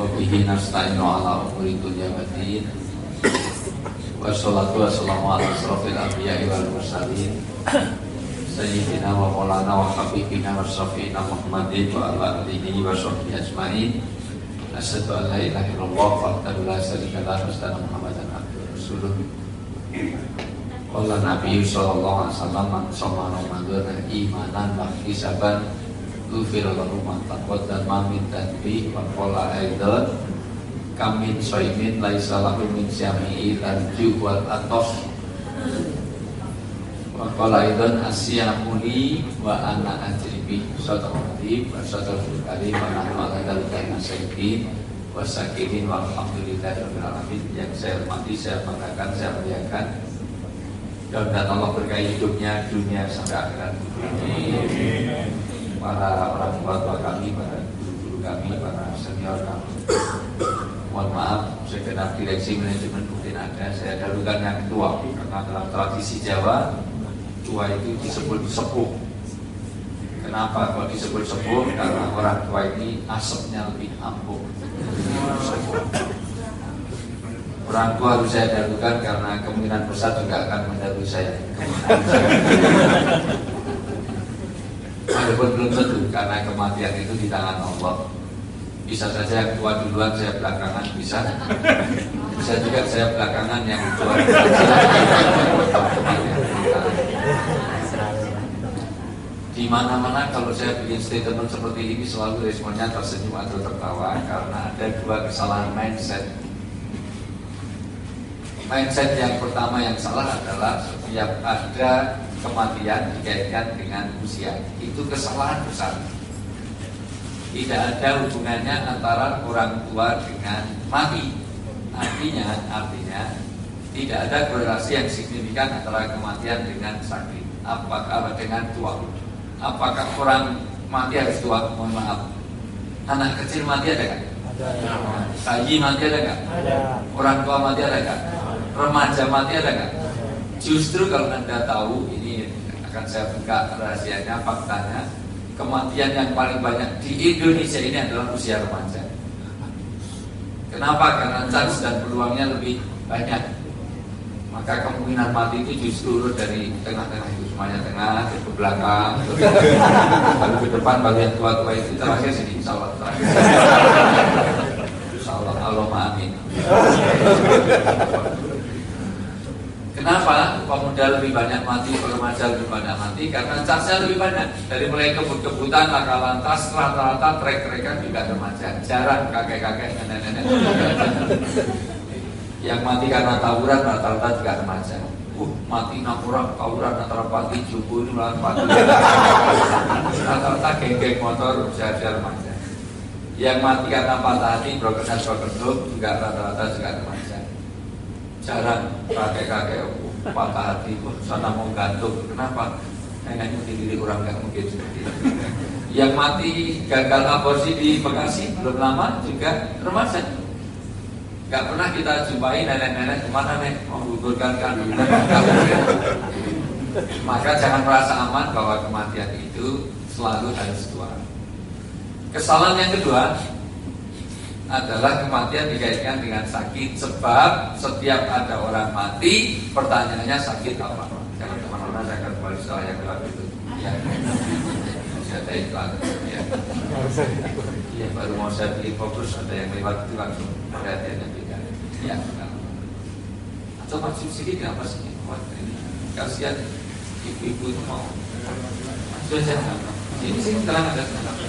Wabihi nasta'inu ala umuri dunya waddin. Wassalatu wassalamu ala asrofil anbiya'i wal mursalin Sayyidina wa maulana wa habibina wa syafi'ina Muhammadin wa ala alihi wa sahbihi ajma'in. Asyhadu an la ilaha illallah wahdahu la syarika lahu wa asyhadu anna Muhammadan abduhu wa rasuluh. Qala Nabi sallallahu alaihi wasallam man shoma Ramadan imanan wa ihtisaban ghufira lahu ma taqaddama min dhanbi wa qala aidan kamin shaimin laisa lahu min syami'i lanju wal atos wa qala aidan asyamuli wa ana ajribi sadaqati wa sadaqul karim wa nahnu ala dzalika masyaitin wa sakirin walhamdulillahi rabbil alamin. Yang saya hormati, saya banggakan, saya muliakan, dan Allah berkahi hidupnya dunia sampai akhirat. Para orang tua kami, para guru-guru kami, para senior kami, mohon maaf segenap direksi manajemen mungkin ada saya dahulukan yang tua, karena dalam tradisi Jawa tua itu disebut sepuh. Kenapa kalau disebut sepuh? Karena orang tua ini asapnya lebih ampuh. Orang tua harus saya dahulukan karena kemungkinan besar juga akan mendahului saya. Walaupun belum tentu, karena kematian itu di tangan Allah. Bisa saja yang tua duluan, saya belakangan, bisa juga saya belakangan yang tua duluan. Di mana-mana kalau saya bikin statement seperti ini selalu responnya tersenyum atau tertawa, karena ada dua kesalahan mindset. Mindset yang pertama yang salah adalah setiap ada kematian dikaitkan dengan usia. Itu kesalahan besar. Tidak ada hubungannya antara orang tua dengan mati. Artinya tidak ada korelasi yang signifikan antara kematian dengan sakit. Apakah dengan tua? Apakah orang mati harus tua? Mohon maaf. Anak kecil mati ada kan? Ada. Bayi mati ada kan? Ada. Orang tua mati ada kan? Remaja mati ada kan? Justru kalau Anda tahu, ini akan saya buka rahasianya, faktanya, kematian yang paling banyak di Indonesia ini adalah usia remaja. Kenapa? Karena chance dan peluangnya lebih banyak. Maka kemungkinan mati itu justru urut dari tengah-tengah itu, semuanya tengah, ke belakang, lalu ke depan, bagian tua-tua itu terakhir sini, insya Allah terakhir. Insya Allah, Allahumma amin. Kenapa pemuda lebih banyak mati, remaja lebih banyak mati? Karena chance-nya lebih banyak. Dari mulai kebut-kebutan, laka lantas, rata-rata trek-trekan juga remaja. Jarang kakek-kakek, nenek-nenek. Yang mati karena tawuran rata-rata juga remaja. Mati nakuran, tawuran antara pati jubu ini melawan pati. Rata-rata geng-geng motor usia-usia remaja. Yang mati karena patah hati, broken juga rata-rata juga remaja. Jarang kakek-kakek patah hati, sana mau gantung. Kenapa? Neneknya diri orang nggak mungkin seperti itu. Yang mati gagal aborsi di Bekasi belum lama juga remaja. Gak pernah kita jumpai nenek-nenek kemana nih menggugurkan kandungan. Maka jangan merasa aman bahwa kematian itu selalu harus tua. Kesalahan yang kedua adalah kematian dikaitkan dengan sakit. Sebab setiap ada orang mati, pertanyaannya sakit apa? Jangan kemana-mana, saya akan kembali setelah yang gelap itu. Ya, saya ada iklan. Ya, baru mau saya bikin fokus, ada yang lewat itu langsung perhatian yang beda. Ya, atau masuk sedikit kenapa sih? Kasihan ibu-ibu itu mau. Sudah ini sih terang ada.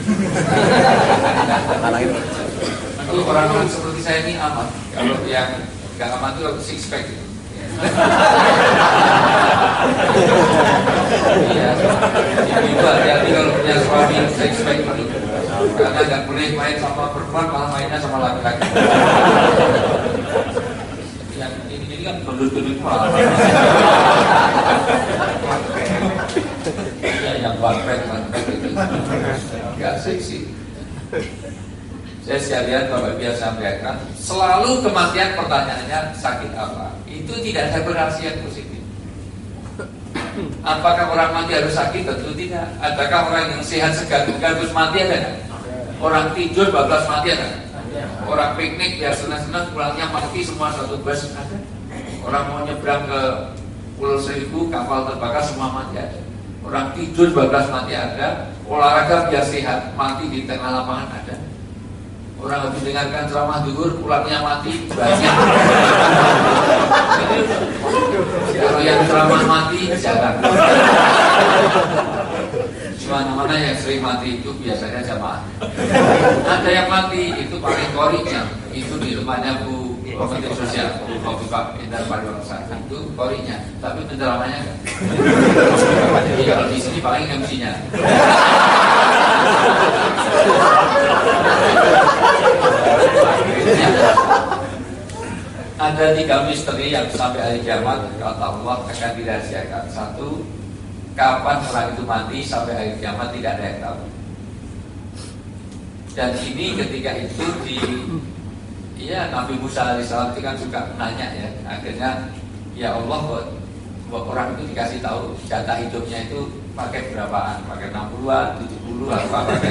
Kalau orang-orang seperti saya ini aman. Kalau yang nggak aman itu aku six pack gitu. Iya. Ibu hati-hati kalau punya suami six pack itu. Karena nggak boleh main sama perempuan, malah mainnya sama laki-laki. Yang ini kan gendut-gendut malah. Iya, yang one pack itu nggak seksi. Saya sekalian Bapak biasa sampaikan, selalu kematian pertanyaannya sakit apa? Itu tidak ada korelasi yang positif. Apakah orang mati harus sakit? Tentu tidak. Adakah orang yang sehat segar terus mati ada? Orang tidur bablas mati ada? Orang piknik biar senang-senang pulangnya mati semua satu bus ada. Orang mau nyebrang ke Pulau Seribu kapal terbakar semua mati ada. Orang tidur 12 mati ada. Olahraga biar sehat mati di tengah lapangan ada. Orang habis dengarkan ceramah zuhur pulangnya mati banyak. Kalau yang ceramah mati jangan. Mana-mana yang sering mati itu biasanya jamaah. Ada yang mati itu paling korinya. Itu di rumahnya Bu Komite Sosial, Bu Kofifa Indar Pariwaksa. Itu korinya, tapi penceramanya enggak. Jadi kalau di sini paling MC-nya. Ada 3 misteri yang sampai hari kiamat kata Allah akan dirahasiakan. 1, kapan orang itu mati sampai hari kiamat tidak ada yang tahu. Dan ini ketika itu Nabi Musa alaihissalam itu kan suka nanya ya. Akhirnya ya Allah buat orang itu dikasih tahu jatah hidupnya itu pakai berapaan, pakai 60-an, 70-an, apa pakai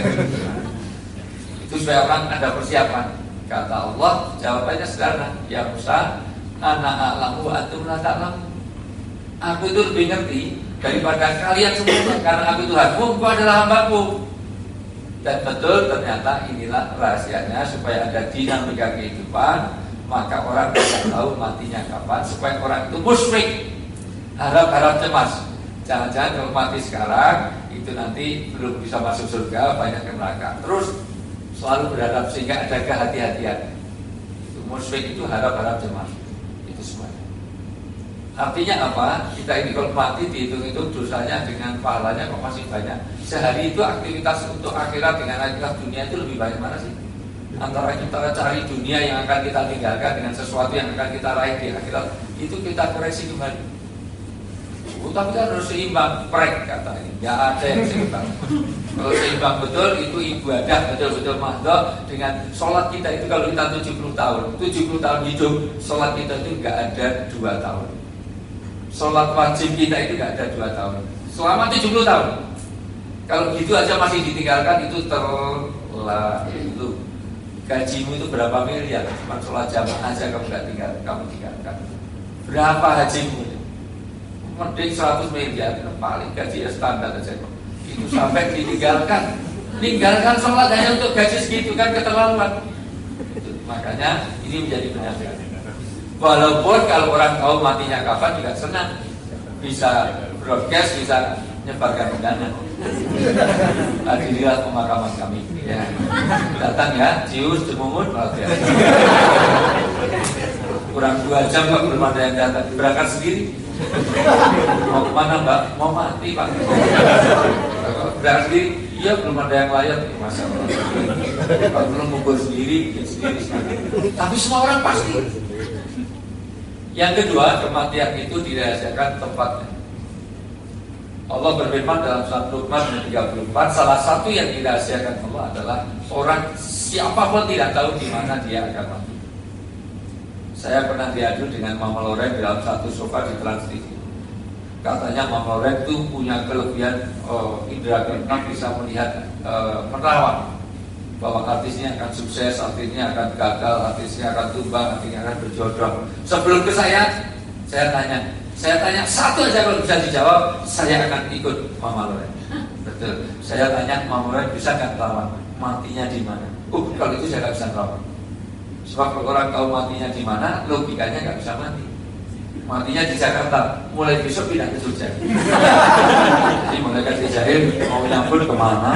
itu supaya orang ada persiapan. Kata Allah jawabannya sederhana, ya Musa, ana a'lamu wa antum la ta'lamun. Aku itu lebih ngerti daripada kalian semua karena aku Tuhanmu, engkau adalah hambaku. Dan betul ternyata inilah rahasianya supaya ada dinamika kehidupan. Maka orang bisa tahu matinya kapan supaya orang itu musyrik, harap-harap cemas. Jangan-jangan kalau mati sekarang itu nanti belum bisa masuk surga, banyak yang neraka. Terus selalu berharap sehingga ada kehati-hatian. Itu musyrik itu harap-harap cemas. Itu semuanya. Artinya apa? Kita ini kalau mati dihitung-hitung dosanya dengan pahalanya kok masih banyak. Sehari itu aktivitas untuk akhirat dengan aktivitas dunia itu lebih banyak mana sih? Antara kita cari dunia yang akan kita tinggalkan dengan sesuatu yang akan kita raih di akhirat, itu kita koreksi kembali. Tapi kan harus seimbang, prek kata ini. Gak ada yang seimbang. Kalau seimbang betul itu ibadah betul-betul mahdoh dengan sholat kita itu kalau kita 70 tahun hidup, sholat kita itu gak ada 2 tahun. Sholat wajib kita itu gak ada 2 tahun. Selama 70 tahun. Kalau gitu aja masih ditinggalkan itu terlalu. Gajimu itu berapa miliar? Cuma sholat jamaah aja kamu tinggalkan. Berapa hajimu? Mending 100 miliar, paling gaji ya standar aja kok. Itu sampai ditinggalkan. Tinggalkan sholat hanya untuk gaji segitu kan keterlaluan. Makanya ini menjadi penyakit. Walaupun kalau orang tahu matinya kapan juga senang, bisa broadcast, bisa nyebarkan undangan. Hadirilah pemakaman kami. Ya. Datang ya, Cius, Cemungut, ya. Kurang 2 jam kok belum ada yang datang. Berangkat sendiri. Mau kemana Mbak? Mau mati Pak. Berangkat sendiri. Iya belum ada yang layak. Masa kalau belum kubur sendiri, bikin sendiri. Tapi semua orang pasti. Yang kedua, kematian itu dirahasiakan tempatnya. Allah berfirman dalam surat Luqman 34, salah satu yang dirahasiakan Allah adalah orang siapapun tidak tahu di mana dia akan mati. Saya pernah diadu dengan Mama Loren dalam satu sofa di Trans TV. Katanya Mama Loren itu punya kelebihan indera keenam bisa melihat menerawang bahwa artisnya akan sukses, artisnya akan gagal, artisnya akan tumbang, artisnya akan berjodoh. Sebelum ke saya tanya satu aja kalau bisa dijawab, saya akan ikut Mama Loren. Betul. Saya tanya Mama Loren bisa nggak lawan? Matinya di mana? Kalau itu saya nggak bisa lawan. Sebab kalau orang tahu matinya di mana, logikanya nggak bisa mati. Matinya di Jakarta, mulai besok pindah ke Jogja. Jadi mulai kasih jahil mau nyambut kemana?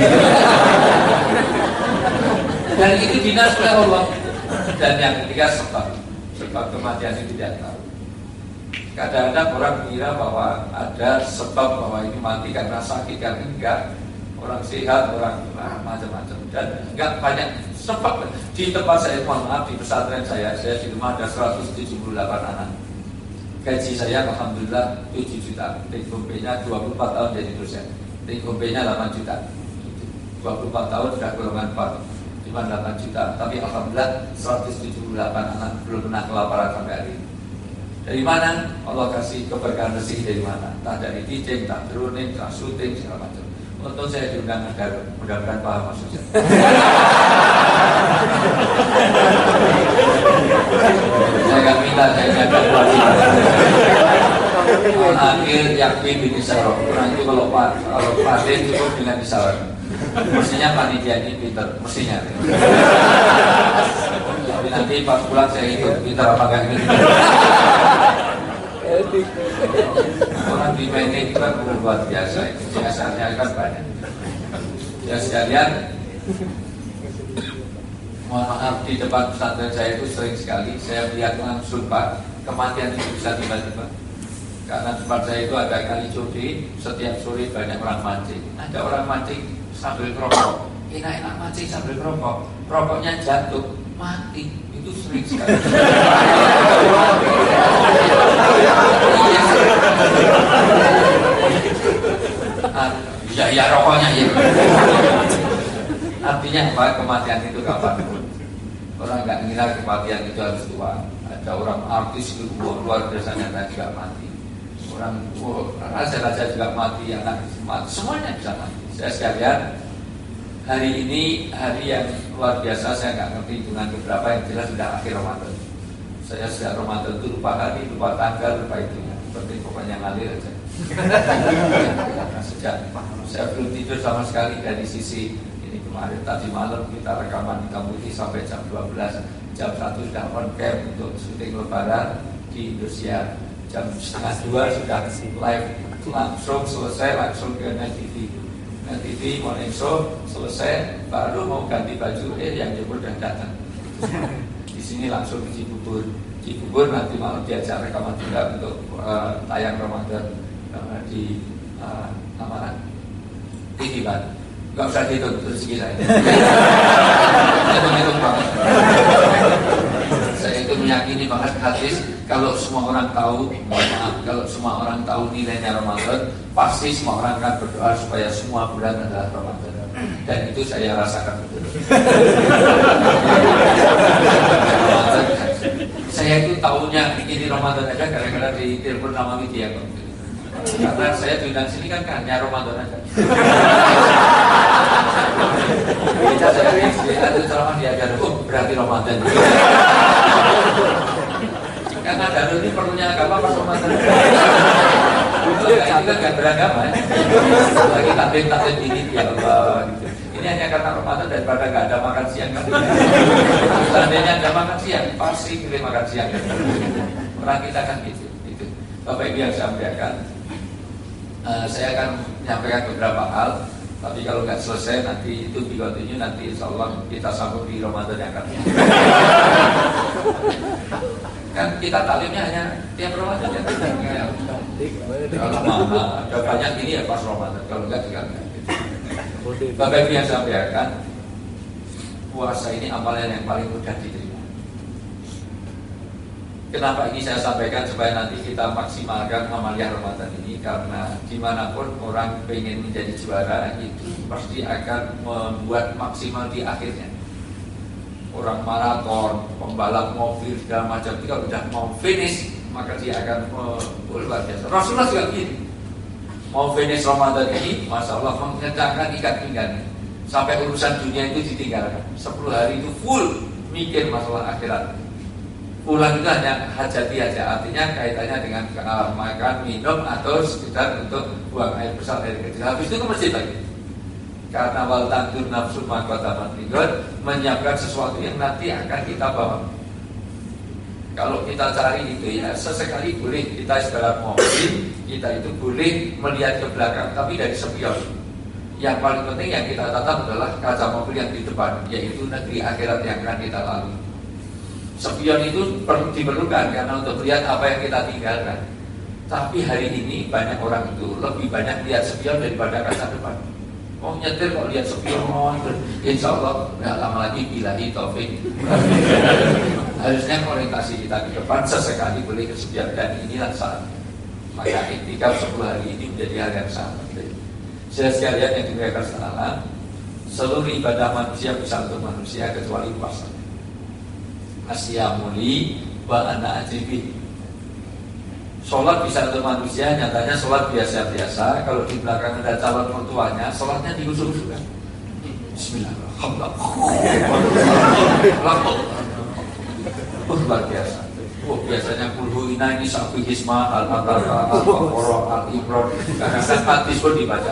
Dan itu dinas oleh Allah. Dan yang ketiga sebab kematian itu tidak tahu. Kadang-kadang orang mengira bahwa ada sebab bahwa ini mati karena sakit, karena enggak. Orang sehat, orang macam-macam. Dan enggak banyak sebab. Di tempat saya, mohon maaf, di pesantren saya di rumah ada 178 anak. Gaji saya alhamdulillah 7 juta. Take home pay-nya 24 tahun jadi dosen. Take home pay-nya 8 juta. 24 tahun sudah golongan 4. Cuma 8 juta. Tapi alhamdulillah 178 anak belum pernah kelaparan sampai hari ini. Dari mana? Allah kasih keberkahan rezeki dari mana? Tak dari teaching, tak turunin, tak syuting, segala macam. Untuk saya diundang agar mudah-mudahan paham maksudnya. taklim cukup dengan isyarat. Mestinya panitia ini pinter, mestinya. Tapi nanti pas pulang saya hitung pinter apa enggak ini. Orang di PNI itu kan luar biasa, biasanya kan banyak. Ya sekalian, mohon maaf, di depan pesantren saya itu sering sekali saya melihat langsung Pak, kematian itu bisa tiba-tiba. Karena tempat saya itu ada kali cudi, setiap sore banyak orang mancing. Ada orang mancing sambil rokok, enak-enak mancing sambil rokok, rokoknya jatuh, mati. Itu sering sekali. Ya rokoknya ya. Artinya apa? Kematian itu kapanpun. Orang nggak ngira kematian itu harus tua. Ada orang artis itu luar biasanya dan juga mati. Orang raja-raja juga mati, anak mati, semuanya bisa mati. Saya sekalian, hari ini hari yang luar biasa. Saya nggak ngerti dengan beberapa yang jelas sudah akhir Ramadan. Saya sudah Ramadan itu lupa hari, lupa tanggal, lupa itu. Penting pokoknya ngalir aja. Sejak saya belum tidur sama sekali dari sisi ini kemarin tadi malam kita rekaman di Kambuti sampai jam 12, jam 1 sudah on cam untuk syuting lebaran di Indonesia. Jam setengah 2 sudah live langsung selesai langsung ke Net TV. Net TV morning show selesai baru mau ganti baju yang jemput dan datang. Di sini langsung ke Cibubur nanti malam diajak rekaman juga untuk tayang Ramadan di Amaran TV kan. Gak usah dihitung rezeki saya. Hitung banget. Saya itu meyakini banget hadis. Kalau semua orang tahu, maaf, kalau semua orang tahu nilainya Ramadan, pasti semua orang akan berdoa supaya semua bulan adalah Ramadan. Dan itu saya rasakan betul. Saya itu tahunya ini Ramadan aja gara-gara di telepon sama media. Karena saya diundang sini kan hanya Ramadan aja. Bisa saya ada ceramah diajar, berarti Ramadan. Karena Darul ini perlunya agama pas Ramadan. Kita nggak beragama. Lagi taklim ini ya Allah. Gitu. Ini hanya karena Ramadan daripada nggak ada makan siang kan. Seandainya ada makan siang, pasti pilih makan siang. Orang kita kan gitu. Bapak Ibu yang saya sampaikan, saya akan menyampaikan beberapa hal. Tapi kalau nggak selesai nanti itu dikontinue, nanti insya Allah kita sambung di Ramadan yang akan. Kan kita taklimnya hanya tiap Ramadan ya. Kalau mana ada banyak ini ya pas Ramadan, kalau enggak juga enggak. Bapak Ibu yang sampaikan, puasa ini amalan yang paling mudah diterima. Kenapa ini saya sampaikan supaya nanti kita maksimalkan amalia Ramadan ini, karena dimanapun orang pengen menjadi juara itu pasti akan membuat maksimal di akhirnya. Orang maraton, pembalap mobil segala macam, kalau sudah mau finish maka dia akan luar biasa. Rasulullah juga begini, mau finish Ramadan ini, masya Allah mengencangkan ikat pinggang sampai urusan dunia itu ditinggalkan. 10 hari itu full mikir masalah akhirat. Pulang itu hanya hajati aja, artinya kaitannya dengan makan, minum atau sekedar untuk buang air besar dari kecil. Habis itu ke masjid lagi. Karena wal tantur nafsu maqataman ridon, menyiapkan sesuatu yang nanti akan kita bawa. Kalau kita cari itu ya sesekali boleh kita ibarat mobil, kita itu boleh melihat ke belakang, tapi dari spion. Yang paling penting yang kita tatap adalah kaca mobil yang di depan, yaitu negeri akhirat yang akan kita lalui. Spion itu diperlukan karena untuk melihat apa yang kita tinggalkan. Tapi hari ini banyak orang itu lebih banyak lihat spion daripada kaca depan. Oh nyetir kalau lihat spion, insya Allah nggak lama lagi bilahi taufik. Harusnya orientasi kita ke depan, sesekali boleh ke spion, dan inilah saat. Maka iktikaf 10 hari ini menjadi hal yang sangat penting. Saya sekalian yang dimuliakan Allah, seluruh ibadah manusia bisa untuk manusia kecuali puasa. Asyamuli wa ana ajibi. Sholat bisa untuk manusia, nyatanya sholat biasa-biasa. Kalau di belakang ada calon mertuanya, sholatnya diusul-usulkan. Bismillahirrahmanirrahim. Luar biasa. Biasanya kulhu Al-Bayyinah ini Sa'fi Hisma Al-Baqarah Al-Baqarah Al-Imran, karena hadis pun dibaca.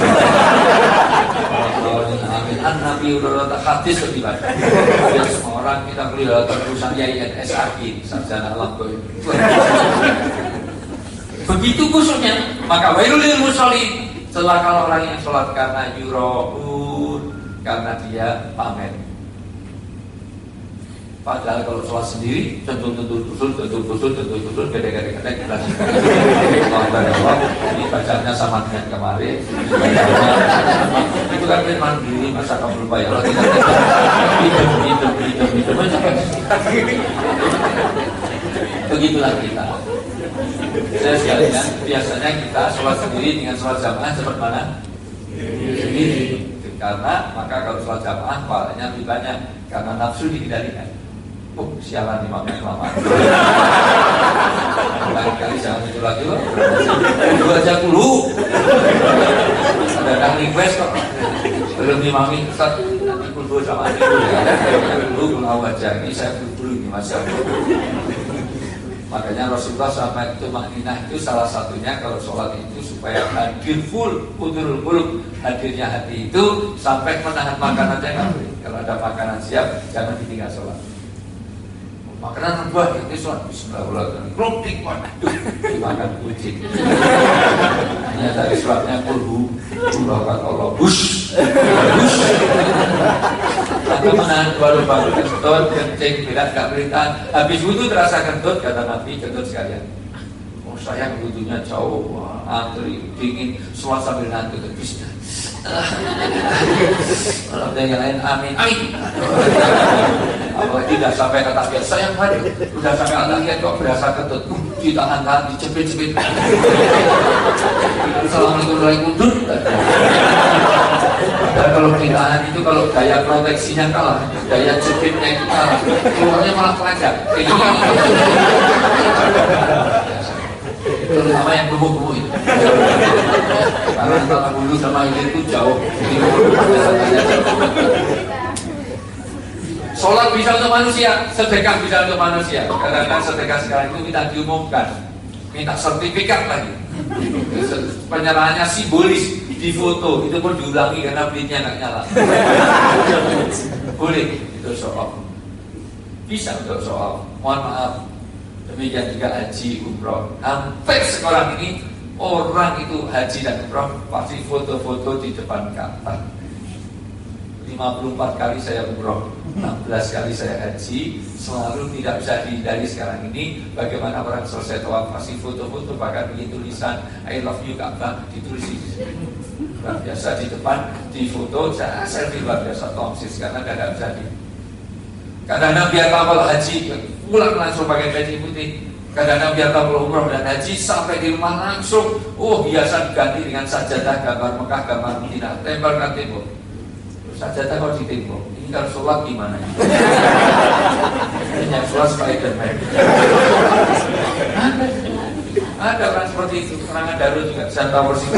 Amin. An-Nabi udah hadis pun dibaca. Biar semua orang kita beli terusan YINSAG sarjana alam goib. Begitu khususnya, maka wailul lil musholin, celaka orang yang sholat karena yuraun, karena dia pamer. Padahal kalau sholat sendiri, tentu gede-gede kita ini bacanya sama dengan kemarin. Itu kan mandiri, masa kamu lupa ya? Hidup begitulah kita. Saya sekalian, biasanya kita sholat sendiri dengan sholat jamaah seperti mana? Sendiri. Karena maka kalau sholat jamaah pahalanya lebih banyak karena nafsu dikendalikan. Sialan imamnya kelamaan. Lain kali jangan itu lagi loh. Dulu aja dulu. Ada request kok. Belum imami Ustaz, nanti kudu sama itu ya. Dulu pulau aja. Ini saya dulu ini Mas. Makanya Rasulullah sama itu makninah itu salah satunya kalau sholat itu supaya hadir full, kudurul qulub, hadirnya hati itu sampai menahan makanan aja nggak boleh. Kalau ada makanan siap jangan ditinggal sholat. Makanan buah ini sholat bismillahirrahmanirrahim. Kloptik waduh dimakan kucing. Hanya dari sholatnya kulhu, Allah bus. Atau menahan baru kentut, kencing, berat, gak beritaan. Habis wudhu terasa kentut, kata Nabi, kentut sekalian. Oh sayang wudhunya jauh, antri, dingin, sholat sambil ngantuk, bisa. Kalau ada yang lain, amin. Apalagi tidak sampai kata biasa, sayang pada, udah sampai atas kok berasa kentut, ditahan-tahan, dicepit-cepit. Assalamualaikum warahmatullahi wabarakatuh. Dan kalau ditahan itu kalau daya proteksinya kalah, daya cepitnya itu kalah, keluarnya malah pelajar. Terutama yang gemuk-gemuk itu. Karena antara bulu sama hilir itu jauh. Sholat bisa untuk manusia, sedekah bisa untuk manusia. Kadang-kadang sedekah sekarang itu minta diumumkan, minta sertifikat lagi. Penyerahannya simbolis, di foto itu pun diulangi karena blitnya nggak nyala. Boleh itu soal, bisa untuk soal. Mohon maaf, demikian juga haji umroh. Hampir sekarang ini orang itu haji dan umroh pasti foto-foto di depan Ka'bah. 54 kali saya umroh, 16 kali saya haji, selalu tidak bisa dihindari sekarang ini. Bagaimana orang selesai tawaf pasti foto-foto, bahkan bikin tulisan I love you Ka'bah ditulis di luar biasa di depan, di foto, saya selfie luar biasa tongsis karena tidak bisa di. Kadang-kadang biar kapal haji pulang langsung pakai baju putih. Kadang-kadang biar kapal umroh dan haji sampai di rumah langsung, biasa diganti dengan sajadah gambar Mekah, gambar Madinah, tempelkan tembok. Sajadah kalau di tembok, ini kalau sholat gimana? Ini yang sholat Spiderman. Ada orang seperti itu, orang Darul juga, saya tahu persis.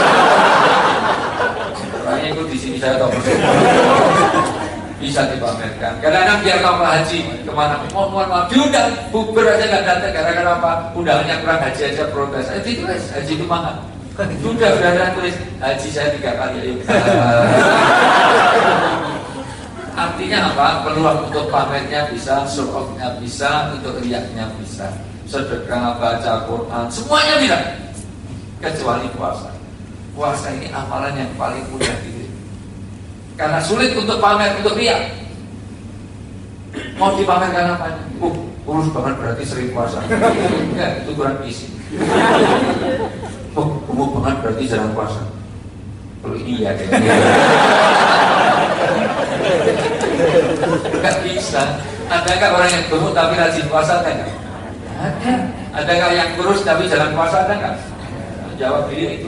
Orangnya ikut di sini, saya tahu persis. Bisa dipamerkan. Kadang-kadang biar kamu haji kemana? Mohon maaf, diundang, bubar aja nggak datang. Gara-gara apa? Undangannya kurang, haji aja protes. Itu haji itu mahal. Sudah ada tulis haji saya 3 kali. Ayo. Artinya apa? Peluang untuk pamernya bisa, show-off-nya bisa, untuk riaknya bisa, sedekah, baca Quran, semuanya bisa. Kecuali puasa. Puasa ini amalan yang paling mudah gitu. Karena sulit untuk pamer, untuk riak. Mau dipamerkan apa? Kurus banget berarti sering puasa. Enggak, itu kurang isi. Gemuk banget berarti jarang puasa. Kalau ini ya kayaknya. Enggak bisa. Adakah orang yang gemuk tapi rajin puasa? Ada. Adakah yang kurus tapi jarang puasa? Ada nggak? Jawab diri itu.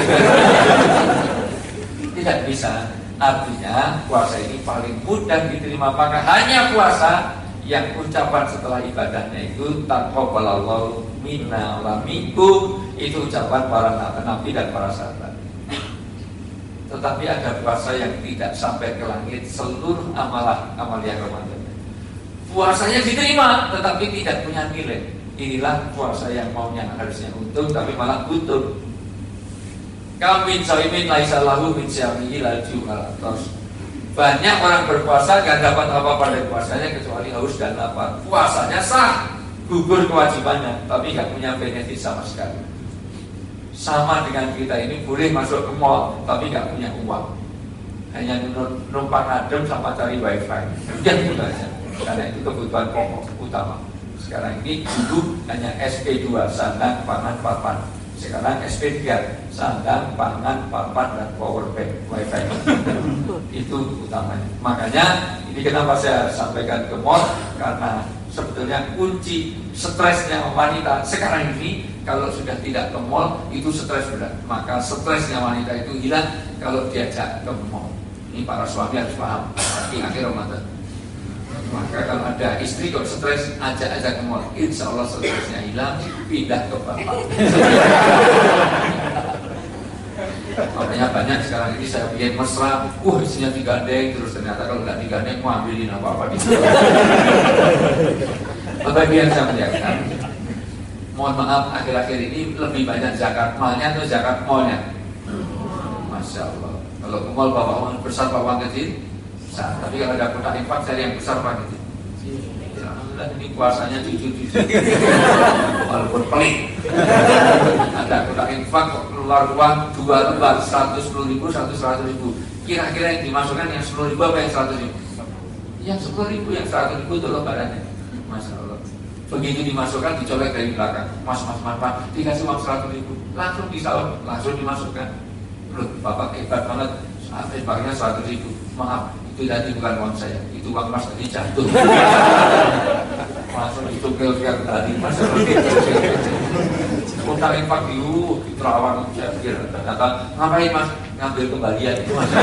Tidak bisa. Artinya puasa ini paling mudah diterima. Maka hanya puasa yang ucapan setelah ibadahnya itu taqabbalallahu minna wa minkum, itu ucapan para nabi dan para sahabat. Tetapi ada puasa yang tidak sampai ke langit, seluruh amalia Ramadan. Puasanya diterima tetapi tidak punya nilai. Inilah puasa yang maunya harusnya untung tapi malah buntung. Kamin saimin laisa lahu min syamihi laju alatos. Banyak orang berpuasa gak dapat apa-apa dari puasanya kecuali haus dan lapar. Puasanya sah, gugur kewajibannya, tapi gak punya benefit sama sekali. Sama dengan kita ini boleh masuk ke mall tapi gak punya uang, hanya numpang adem sama cari wifi. Udah gitu aja. Karena itu kebutuhan pokok utama. Sekarang ini dulu hanya SP2, sandang, pangan, papan. Sekarang SP3, sandang, pangan, papan, dan power bank, wifi. Itu utamanya. Makanya ini kenapa saya sampaikan ke mall, karena sebetulnya kunci stresnya wanita sekarang ini kalau sudah tidak ke mall itu stres berat. Maka stresnya wanita itu hilang kalau diajak ke mall. Ini para suami harus paham di akhir Ramadan. Maka kalau ada istri kok stres, ajak-ajak ke mall, insya Allah stresnya hilang, pindah ke bapak. Makanya banyak sekarang ini saya bikin mesra, isinya digandeng, terus ternyata kalau nggak digandeng, mau ambilin apa-apa di situ. Bapak yang saya menjaga, mohon maaf akhir-akhir ini lebih banyak zakat malnya atau zakat mallnya. Masya Allah. Kalau ke mall bawa uang besar, bawa uang kecil. Nah, tapi kalau ada kotak infak cari yang besar Pak gitu. Alhamdulillah ini puasanya cucu-cucu. Walaupun pelit. Ada kotak infak keluar uang 2 lembar 110.000, 100.000. Kira-kira yang dimasukkan yang 10.000 apa yang 100.000? Yang 10.000, yang 100.000 itu lembarannya. Masya Allah. Begitu dimasukkan dicolek dari belakang. Mas, dikasih uang 100.000. Langsung disalon, langsung dimasukkan. Loh, Bapak hebat banget. Infaknya 100.000. Maaf. Itu tadi bukan uang saya, itu uang mas tadi jatuh. Langsung dicukil-cukil tadi mas. Utang infak di Terawang, saya pikir ternyata ngapain mas? Ngambil kembalian itu mas.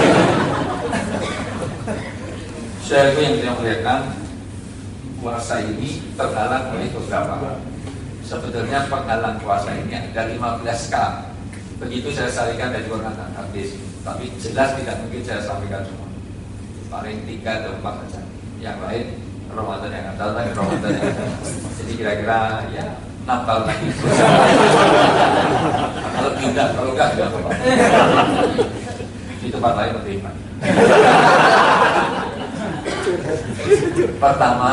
Saya itu yang saya melihatkan puasa ini terhalang oleh beberapa hal. Sebetulnya penghalang puasa ini ada 15K. Begitu saya sarikan dari Quran dan hadis, tapi jelas tidak mungkin saya sampaikan semua. Paling 3 atau 4 saja. Yang lain Ramadan yang akan datang, Ramadan yang akan datang. Jadi kira-kira ya 6 tahun lagi. Kalau tidak, kalau enggak apa-apa. Di tempat lain lebih baik. Pertama,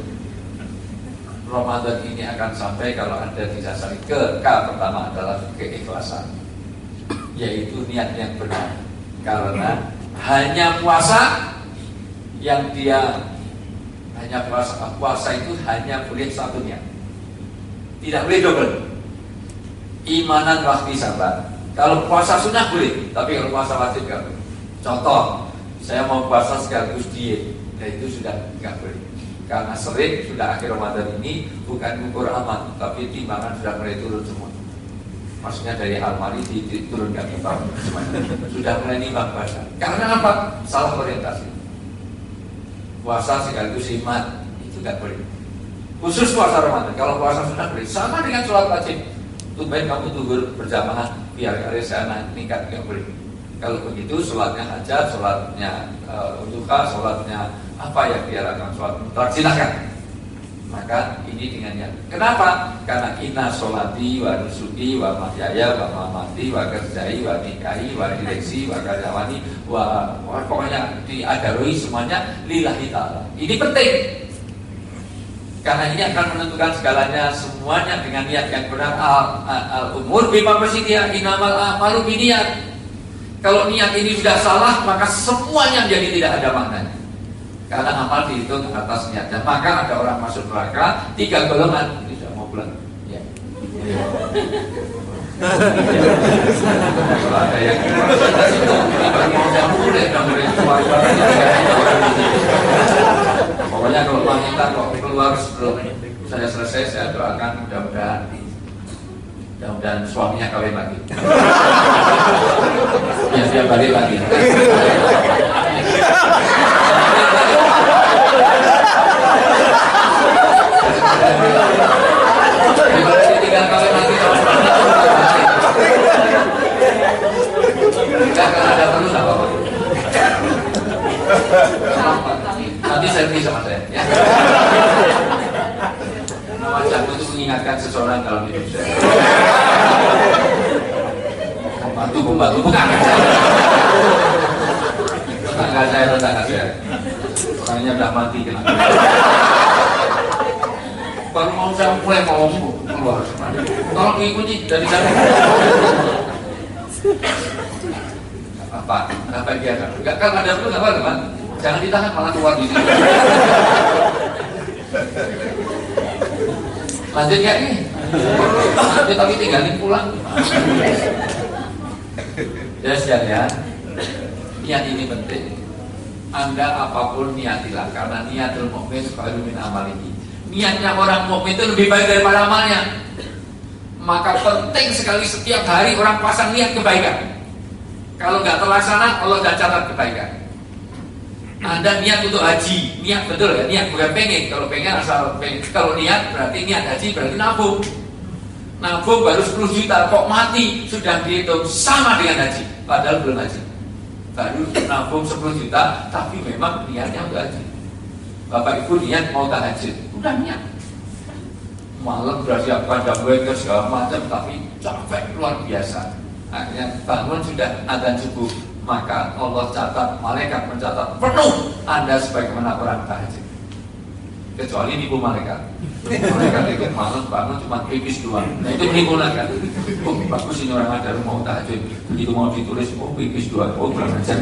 Ramadan ini akan sampai kalau ada didasari K pertama adalah keikhlasan, yaitu niat yang benar. Karena hanya puasa yang dia hanya puasa itu hanya boleh satu niat, tidak boleh double. Imanan waktu sabar. Kalau puasa sunnah boleh, tapi kalau puasa wajib nggak boleh. Contoh, saya mau puasa sekaligus diet, nah itu sudah nggak boleh. Karena sering sudah akhir Ramadan ini bukan ukur aman, tapi timbangan sudah mulai turun semua. Maksudnya dari almari diturunkan ke bawah semuanya. Sudah mulai nimbang badan. Karena apa? Salah orientasi. Puasa sekaligus iman itu nggak boleh. Khusus puasa Ramadan. Kalau puasa sunnah boleh. Sama dengan sholat wajib. Tumben kamu tunggu berjamaah biar kalian sana meningkat, nggak boleh. Kalau begitu sholatnya hajat, sholatnya duha, sholatnya apa yang diarahkan sholat mutlak silakan. Maka ini dengannya. Kenapa? Karena inna sholati wa nusuki wa mahyaya wa mamati wa kerjai wa nikahi wa direksi wa karyawani wa pokoknya diadarui semuanya lillahi ta'ala. Ini penting. Karena ini akan menentukan segalanya, semuanya dengan niat yang benar. Al-umur bima bersidia inamal amalu biniyat. Kalau niat ini sudah salah, maka semuanya jadi tidak ada maknanya. Karena amal dihitung atas niatnya. Maka ada orang masuk neraka 3 golongan. Ini sudah mau pulang ya. Kalau ada yang pokoknya kalau wanita kok keluar sebelum saya selesai, saya doakan mudah-mudahan suaminya kawin lagi. Ya dia balik lagi. Tinggal kawin lagi. Tidak akan ada terus apa-apa. Nanti selfie sama saya ya. Macam itu mengingatkan seseorang dalam hidup saya. Pembantu bukan. Tetangga saya. Orangnya udah mati kan. Baru mau saya mulai ngomong keluar. Tolong ikuti dari sana. Apa dia kan? Enggak, kalau ada perlu enggak apa-apa, jangan ditahan, malah keluar di sini. Lanjut ya ini. Lanjut tapi tinggalin pulang. Ya sekalian, niat ini penting. Anda apapun niatilah, karena niatul mukmin khairum min amalihi. Niatnya orang mukmin itu lebih baik daripada amalnya. Maka penting sekali setiap hari orang pasang niat kebaikan. Kalau nggak terlaksana, Allah nggak catat kebaikan. Anda niat untuk haji, niat betul ya, niat bukan pengen. Kalau pengen asal pengen. Kalau niat berarti niat haji berarti nabung. Nabung baru 10 juta, kok mati sudah dihitung sama dengan haji, padahal belum haji. Baru nabung 10 juta, tapi memang niatnya untuk haji. Bapak Ibu niat mau tahajud, udah niat. Malam sudah siapkan dapur segala macam, tapi capek luar biasa. Akhirnya bangun sudah adzan subuh, maka Allah catat, malaikat mencatat penuh Anda sebagaimana orang tahajud. Kecuali nipu malaikat. Malaikat itu malam bangun cuma pipis doang. Nah itu menimbulkan. Oh bagus ini orang ada mau tahajud. Begitu mau ditulis, oh pipis doang. Oh kurang ajar.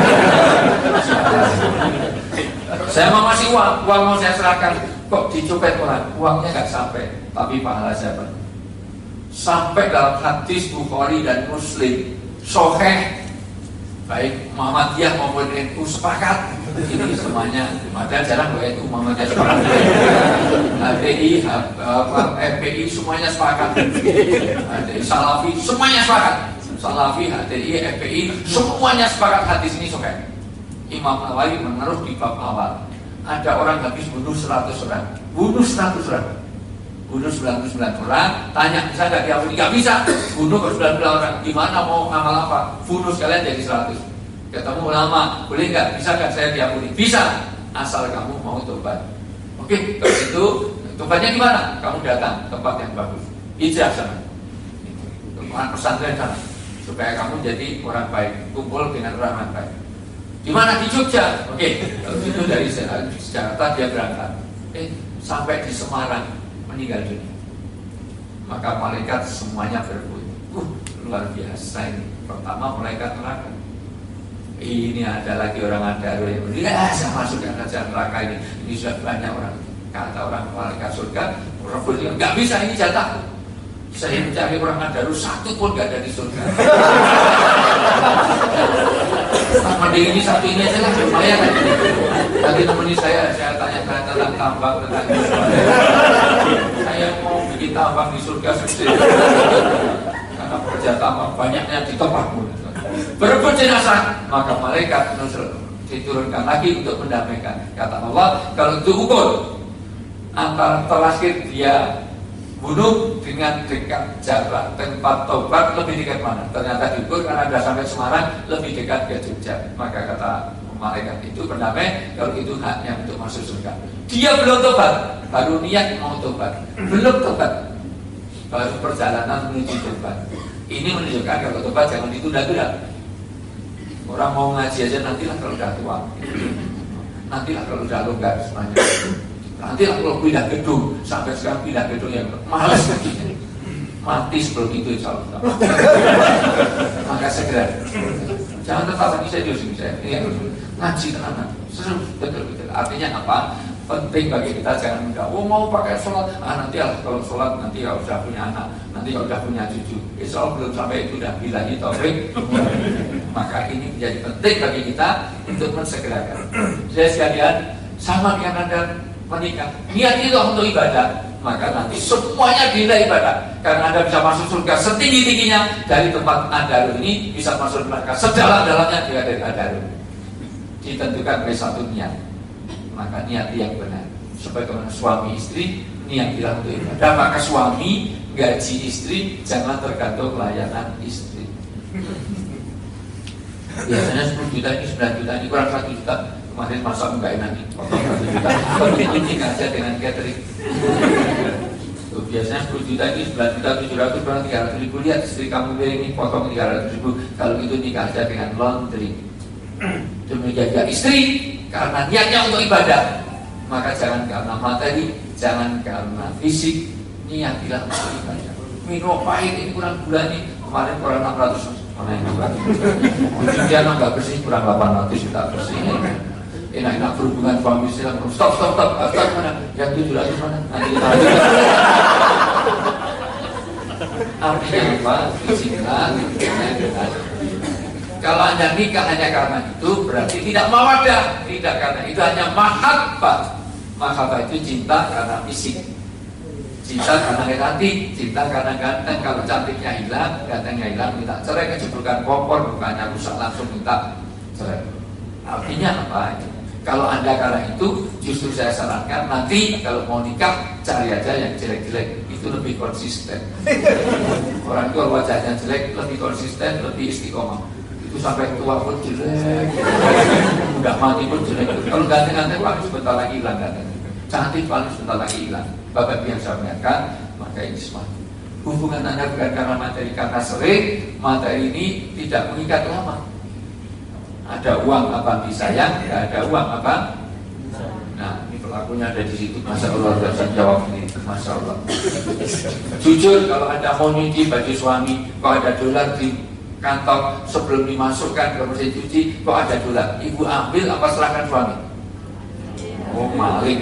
Saya mau kasih uang mau saya serahkan. Kok dicopet orang? Uangnya nggak sampai, tapi pahala saya penuh. Sampai dalam hadis Bukhari dan Muslim Sahih, baik Muhammadiyah maupun NU sepakat ini semuanya. Ada jarang loh NU Muhammadiyah sepakat. HTI, FPI semuanya sepakat. HTI Salafi semuanya sepakat. Salafi, HTI, FPI semuanya sepakat hadis ini sahih. Imam Nawawi menaruh di bab awal. Ada orang habis bunuh 100 orang. Bunuh 100 orang. Bunuh 99 orang, tanya bisa nggak diampuni? Nggak bisa. Bunuh 99 orang, gimana mau ngamal apa? Bunuh sekalian jadi 100. Ketemu ulama, boleh nggak? Bisa nggak saya diampuni? Bisa, asal kamu mau tobat. Oke, kalau itu tobatnya gimana? Kamu datang tempat yang bagus, ijazah sana, tempat pesantren sana, supaya kamu jadi orang baik, kumpul dengan orang baik. Di mana? Di Jogja. Oke, kalau itu dari Jakarta dia berangkat. Sampai di Semarang meninggal dunia. Maka malaikat semuanya berebut. Luar biasa ini. Pertama malaikat neraka. Ini ada lagi orang ada yang bilang, saya masukkan saja neraka ini. Ini sudah banyak orang. Kata orang malaikat surga, berebut. Nggak bisa, ini jatah. Saya mencari orang Adaru satu pun nggak ada di surga. Mending ini satu ini aja lah, lumayan kan. Tadi temani saya tanya-tanya tentang tambang, tentang saya mau bikin tambang di surga sukses. Karena pekerja tambang banyaknya di tempatmu. Berebut jenazah, maka malaikat diturunkan lagi untuk mendamaikan. Kata Allah, kalau itu ukur antara terakhir dia bunuh dengan dekat jarak tempat tobat lebih dekat mana? Ternyata diukur karena ada sampai Semarang lebih dekat ke Jogja. Maka kata malaikat itu berdamai kalau itu haknya untuk masuk surga. Dia belum tobat, baru niat mau tobat, belum tobat, baru perjalanan menuju tobat. Ini menunjukkan kalau tobat jangan ditunda-tunda. Orang mau ngaji aja nantilah kalau udah tua, nantilah kalau udah longgar semuanya. Nanti kalau pindah gedung, sampai sekarang pindah gedung yang malas lagi, mati sebelum itu insya Allah. Maka segera, jangan tetap lagi serius ini saya, ngaji tenan, seru betul. Artinya apa? Penting bagi kita jangan mudah. Oh mau pakai sholat, nanti kalau sholat nanti kalau sudah punya anak, nanti kalau sudah punya cucu. Insya Allah belum sampai itu dah bilahi taufik. Maka ini menjadi penting bagi kita untuk mensegerakan. Saya sekalian sama dengan Anda menikah, niat itu untuk ibadah, maka nanti semuanya dinilai ibadah. Karena Anda bisa masuk surga setinggi-tingginya dari tempat Anda ini, bisa masuk neraka sedalam-dalamnya juga dari Anda. Ditentukan oleh satu niat. Maka niat yang benar. Sebagaimana suami istri niatilah untuk ibadah, maka suami gaji istri jangan tergantung layanan istri. Biasanya 10 juta ini 9 juta ini kurang 1 juta. Kemarin masak enggak enak nih, potong 1 juta. Ini aja dengan catering. biasanya 10 juta ini 9 juta 700 kurang 300 ribu. Lihat istri kamu ini potong 300 ribu. Kalau itu nikah aja dengan laundry demi jaga istri karena niatnya untuk ibadah. Maka jangan karena materi, jangan karena fisik, niatilah untuk ibadah. Minum pahit ini kurang gula nih, kemarin kurang 600. Mana yang nambah? Dia nambah bersih kurang 800 juta bersih. Enak-enak berhubungan suami istri, stop mana? Yang 700 mana? Nanti kita artinya apa? Fisiklah, kalau Anda nikah hanya karena itu berarti tidak mawaddah, tidak karena itu hanya mahabbah. Mahabbah itu cinta karena fisik, cinta karena hati, cinta karena ganteng. Kalau cantiknya hilang, gantengnya hilang, minta cerai, keceblukan kompor, bukannya rusak langsung minta cerai. Artinya apa? Kalau Anda karena itu, justru saya sarankan nanti kalau mau nikah cari aja yang jelek-jelek, itu lebih konsisten. Orang tua wajahnya jelek, lebih konsisten, lebih istiqomah. Itu sampai tua pun jelek, udah mati pun jelek. Kalau ganteng-ganteng paling sebentar lagi hilang ganteng, cantik paling sebentar lagi hilang. Bapak yang saya ingatkan, maka ini semua hubungan Anda bukan karena materi, karena sering materi ini tidak mengikat lama. Ada uang apa disayang, tidak ada uang apa. Nah, ini pelakunya ada di situ. Masya Allah, saya jawab ini. Masya Allah. Jujur, kalau Anda mau nyuci baju suami, kalau ada dolar di kantong sebelum dimasukkan ke mesin cuci, kok ada dolar, ibu ambil apa serahkan suami? Oh, maling.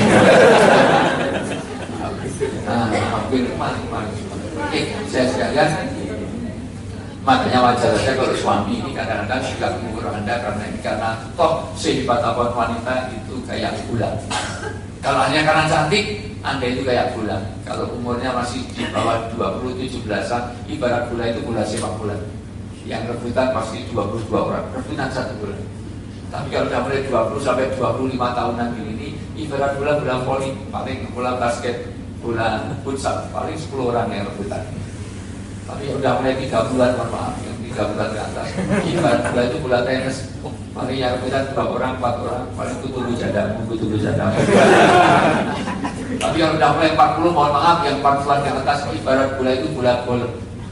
Nah, ambil maling. Oke, saya sekalian. Makanya wajar saja kalau suami ini kadang-kadang juga mengukur Anda karena toh sifat abon wanita itu kayak bulan. Kalau hanya karena cantik, Anda itu kayak bulan. Kalau umurnya masih di bawah 20, 17-an, ibarat bulan itu bola sepak bola. Yang rebutan pasti 22 orang, rebutan satu bulan. Tapi kalau sudah mulai 20 sampai 25 tahunan ini, ibarat bola voli, paling bola basket, bola futsal, paling 10 orang yang rebutan. Tapi udah mulai 3 bulan, mohon maaf, yang 3 bulan ke atas. Ibarat bola itu bola tenis, paling yang rebutan 2 orang, 4 orang, paling itu tunggu jadam. Tapi yang udah mulai 40, mohon maaf, yang 40-an ke atas, ibarat bola itu bola bola.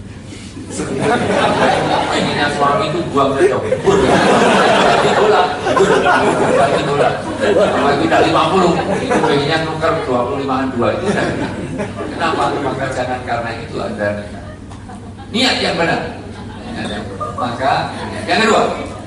Pengennya suami itu buang saja, ganti bola. Kalau kita 50, itu pengennya nuker 25-an 2 itu. Kenapa? Maka jangan karena itu Anda niat yang benar. Maka yang kedua,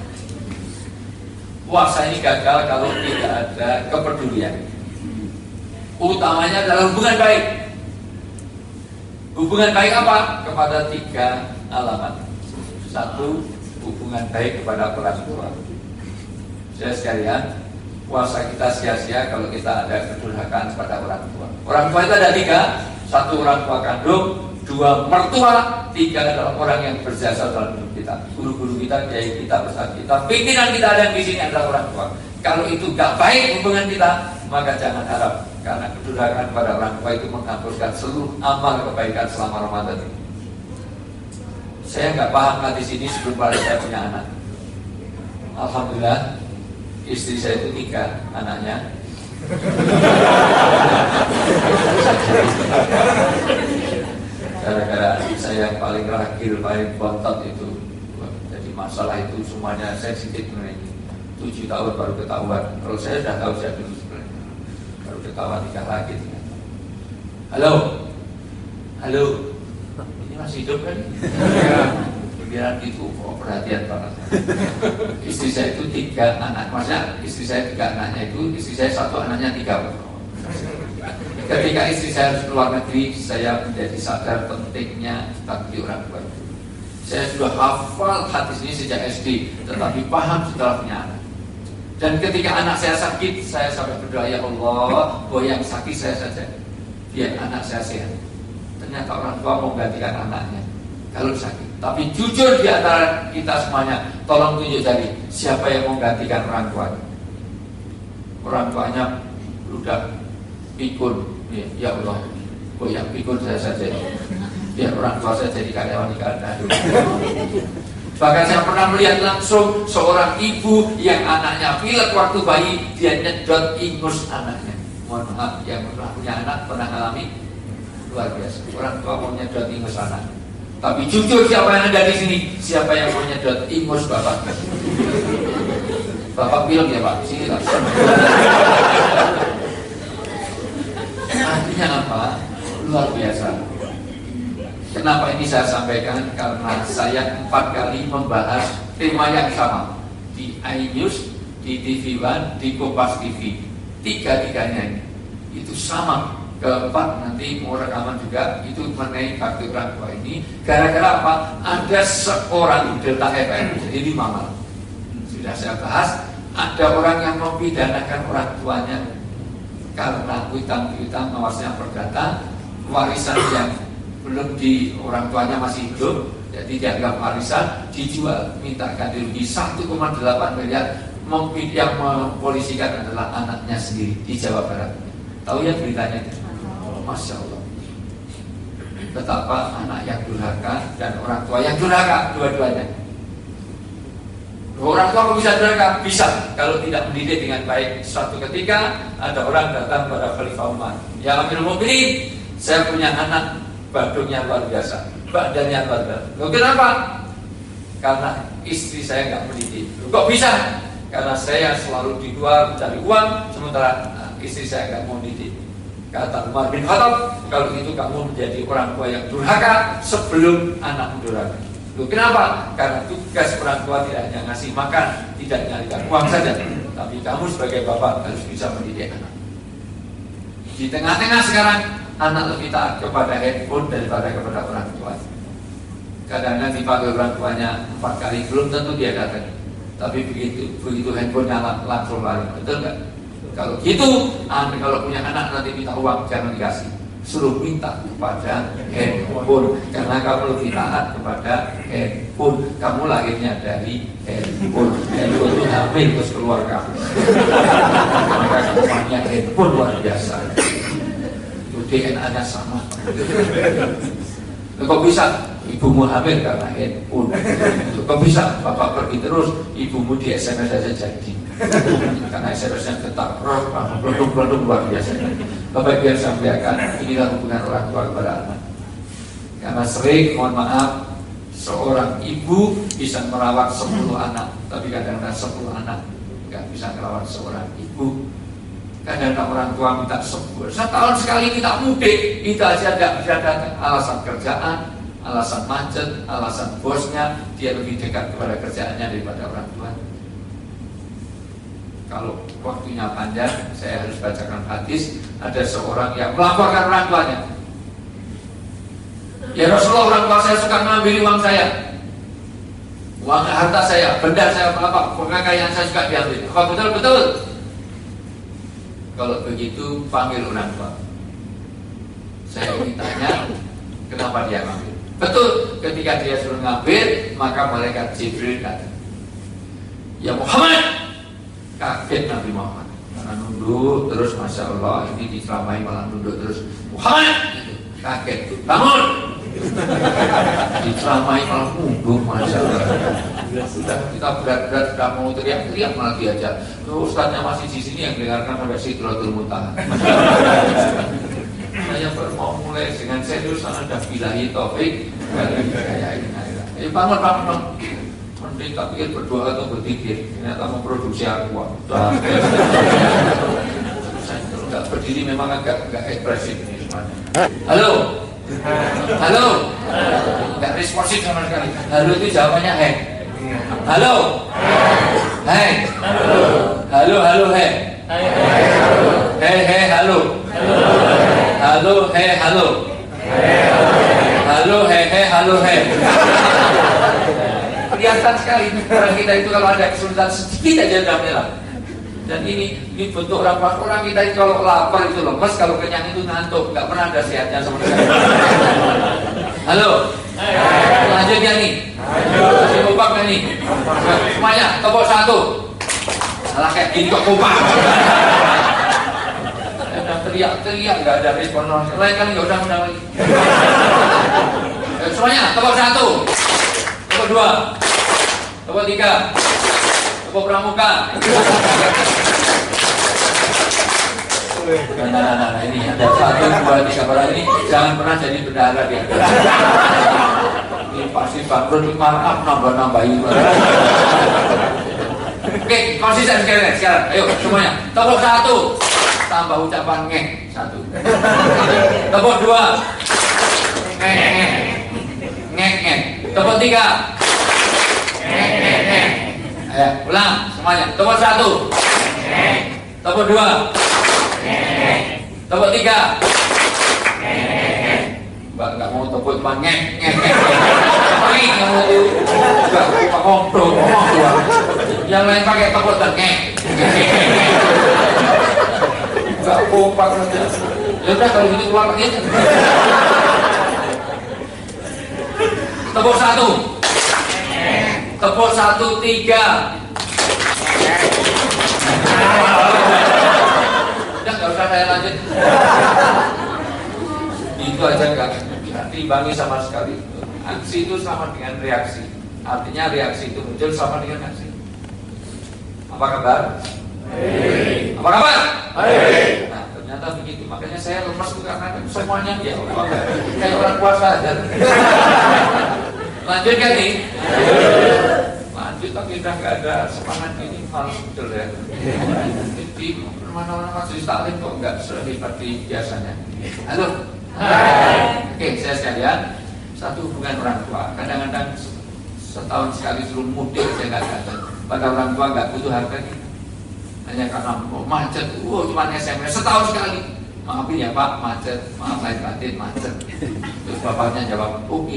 puasa ini gagal kalau tidak ada kepedulian. Utamanya adalah hubungan baik. Hubungan baik apa? Kepada 3 alamat. 1, hubungan baik kepada orang tua. Saya sekalian, puasa kita sia-sia kalau kita ada kedurhakaan kepada orang tua. Orang tua itu ada 3. 1 orang tua kandung, 2 mertua, 3 adalah orang yang berjasa dalam hidup kita. Guru-guru kita, kiai kita, ustaz kita, pimpinan kita ada di sini adalah orang tua. Kalau itu gak baik hubungan kita, maka jangan harap. Karena kedurhakaan pada orang tua itu menghapuskan seluruh amal kebaikan selama Ramadan ini. Saya nggak paham hadis ini sebelum saya punya anak. Alhamdulillah, istri saya itu 3 anaknya. Gara-gara saya yang paling ragil, paling bontot itu, jadi masalah itu semuanya sensitif mengenai 7 tahun baru ketahuan. Kalau saya sudah tahu saya dulu sebenarnya. Baru ketahuan nikah lagi. Halo, ini masih hidup kan? Pikiran itu perhatian banget. Istri saya itu 3 anak, maksudnya istri saya 3 anaknya itu, istri saya 1 anaknya 3. Ketika istri saya harus keluar negeri, saya menjadi sadar pentingnya bakti orang tua. Saya sudah hafal hadis ini sejak SD, tetapi paham setelah punya anak. Dan ketika anak saya sakit, saya sampai berdoa, ya Allah, bahwa yang sakit saya saja, biar anak saya sehat. Ternyata orang tua mau gantikan anaknya kalau sakit. Tapi jujur di antara kita semuanya, tolong tunjuk jari, siapa yang mau gantikan orang tuanya? Orang tuanya udah pikun, ya Allah, oh yang pikun saya saja, biar orang tua saya jadi karyawan di kantor. Bahkan saya pernah melihat langsung seorang ibu yang anaknya pilek waktu bayi, dia nyedot ingus anaknya. Mohon maaf, yang pernah punya anak pernah alami. luar biasa. Orang tua mau nyedot ingus anak. Tapi jujur siapa yang ada di sini? Siapa yang mau nyedot ingus bapak? Bapak bilang ya Pak, sini lah. Artinya apa? Luar biasa. Kenapa ini saya sampaikan? Karena saya 4 kali membahas tema yang sama di iNews, di TV One, di Kompas TV. Tiga-tiganya ini itu sama. Keempat nanti mau rekaman juga itu mengenai bakti orang tua ini. Gara-gara apa? Ada seorang Delta FM, jadi 5 malam. Sudah saya bahas, ada orang yang mempidanakan orang tuanya karena utang-utang awasnya perdata, warisan yang belum di orang tuanya masih hidup, jadi dianggap warisan, dijual, minta ganti rugi 1,8 miliar. Yang mempolisikan adalah anaknya sendiri di Jawa Barat. Tahu ya beritanya itu? Masya Allah. Betapa anak yang durhaka dan orang tua yang durhaka, dua-duanya. Orang tua kok bisa durhaka? Bisa, kalau tidak mendidik dengan baik. Suatu ketika ada orang datang pada Khalifah Umar, ya Amirul Mukminin, saya punya anak badungnya luar biasa, badannya luar biasa. Loh, kenapa? Karena istri saya nggak mendidik. Loh, kok bisa? Karena saya selalu di luar mencari uang, sementara istri saya nggak mau mendidik. Kata Umar bin Khattab, kalau itu kamu menjadi orang tua yang durhaka sebelum anak durhaka. Loh, kenapa? Karena tugas orang tua tidak hanya ngasih makan, tidak nyarikan uang saja, tapi kamu sebagai bapak harus bisa mendidik anak. Di tengah-tengah sekarang, anak lebih taat kepada handphone daripada kepada orang tua. Kadang-kadang dipanggil orang tuanya 4 kali, belum tentu dia datang. Tapi begitu handphonenya langsung lari, betul nggak? Kalau gitu, kalau punya anak nanti minta uang jangan dikasih, suruh minta kepada handphone, karena kamu lebih taat kepada handphone. Kamu lahirnya dari handphone. Handphone itu hamil terus keluar kamu. Maka kamunya handphone luar biasa. Itu DNA-nya sama. Kok bisa? Ibumu hamil karena handphone. Kok bisa? Bapak pergi terus, ibumu di SMS saja jadi. Karena SMS-nya tetap produk luar biasa. Bapak biar sampaikan, inilah hubungan orang tua kepada anak. Karena sering, mohon maaf, seorang ibu bisa merawat 10 anak, tapi kadang-kadang 10 anak nggak bisa merawat seorang ibu. Kadang-kadang orang tua minta setahun sekali minta mudik, itu aja nggak bisa datang. Alasan kerjaan, alasan macet, alasan bosnya, dia lebih dekat kepada kerjaannya daripada orang tua. Kalau waktunya panjang, saya harus bacakan hadis. Ada seorang yang melaporkan orang tuanya, ya Rasulullah, orang tua saya suka ngambil uang saya, uang harta saya, benda saya, apa kekayaan saya suka diambil. Apa betul? Kalau begitu panggil orang tua. Saya ingin tanya, kenapa dia ngambil? Betul, ketika dia suruh ngambil, maka malaikat Jibril datang. Ya Muhammad, kaget Nabi Muhammad, karena nunduk terus, masya Allah, ini diceramai malah nunduk terus. Muhammad, kaget, bangun. Diceramai malah nunduk, masya Allah. Sudah kita berat-berat, sudah mau teriak-teriak malah diajak. Ustaznya masih di sini yang dengarkan sampai Sidratul Muntaha. Saya baru mau mulai dengan serius, ada bilahi taufik. Bangun. Mending tak pikir berdoa atau berzikir, ternyata memproduksi aku. Kalau nggak berdiri memang agak ekspresif. Halo, nggak responsif sama sekali. Halo itu jawabannya hei. Halo, hei. Halo, hei. Hei, halo. Halo, hei, halo. Halo, hei, halo, hei. Kelihatan sekali orang kita itu kalau ada kesulitan sedikit aja udah menyerah. Dan ini bentuk orang kita itu kalau lapar itu lemes, kalau kenyang itu ngantuk, nggak pernah ada sehatnya sama sekali. Halo, lanjut ya nih, masih kompak ya nih, semuanya tepuk satu. Salah kayak gini kok kompak. Udah teriak-teriak nggak ada respon, lain kali nggak usah undang lagi. Semuanya tepuk satu, tepuk dua, tepuk tiga, tepuk pramuka. Nah, ini ada 1, 2, 3 orang ini jangan pernah jadi bendahara dia. Ini pasti bangkrut, markup nambah-nambahin. Oke, konsisten sekarang. Ayo semuanya. Tepuk 1, tambah ucapan ngek 1. Tepuk 2, ngek. Tepuk 3, ngek. Ayo, ulang semuanya. Tepuk 1, tepuk 2, tepuk 3. Mbak nggak mau tepuk cuma ngek. Paling kamu tuh nggak lupa ngobrol ngomong keluar. Yang lain pakai tepuk dan ngek. Nggak kompak saja. Ya udah kalau gitu keluar lagi. Tepuk 1, tepuk 1, 3. Udah nggak usah saya lanjut. Itu aja nggak diimbangi sama sekali. Aksi itu sama dengan reaksi. Artinya reaksi itu muncul sama dengan aksi. Apa kabar? Hey. Apa kabar? Hey. Nah, ternyata begitu. Makanya saya lemas tuh karena semuanya ya kayak orang puasa aja. Lanjut kan nih? Lanjut tapi udah nggak ada semangat ini, malas betul ya. Di mana-mana majelis taklim kok nggak sehebat di biasanya. Halo. Oke, saya sekalian, satu hubungan orang tua. Kadang-kadang setahun sekali suruh mudik saya nggak datang. Pada orang tua nggak butuh harga kita. Hanya karena macet, cuma SMS setahun sekali. Maafin ya Pak, macet. Maaf lahir batin, macet. Terus bapaknya jawab, oke.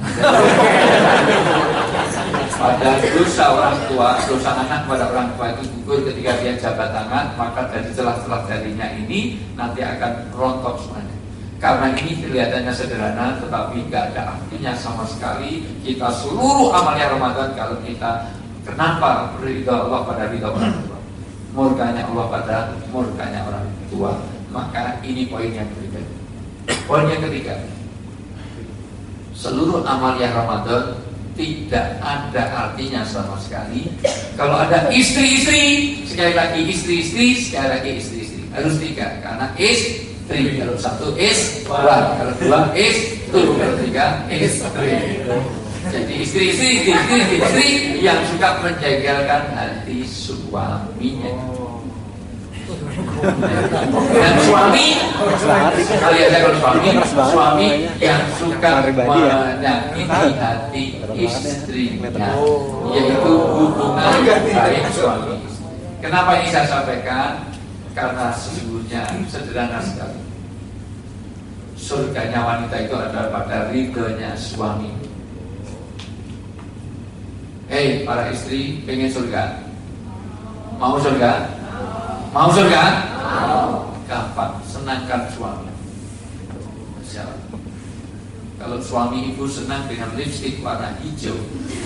Pada dosa orang tua, dosa anak pada orang tua itu gugur ketika dia jabat tangan, maka dari celah-celah jarinya ini nanti akan rontok semuanya. Karena ini kelihatannya sederhana, tetapi nggak ada artinya sama sekali. Kita seluruh amalnya Ramadan kalau kita kenapa ridha Allah pada ridha orang tua, murkanya Allah pada murkanya orang tua. Maka ini poin yang ketiga. Poin yang ketiga, seluruh amalnya Ramadan tidak ada artinya sama sekali kalau ada istri-istri. Sekali lagi istri-istri, sekali lagi istri-istri. Harus 3 karena istri. Kalau 1 dua, kalau 2 tuh, kalau 3 istri. Jadi istri yang suka menjagalkan hati suaminya. Dan suami, kali aja kalau suami yang suka menyakiti hati istrinya, yaitu hubungan baik suami. Kenapa ini saya sampaikan? Karena sesungguhnya sederhana sekali. Surganya wanita itu adalah pada ridhonya suami. Hei para istri, pengen surga? Mau surga? Mau surga? Gampang, senangkan suami. Kalau suami ibu senang dengan lipstik warna hijau,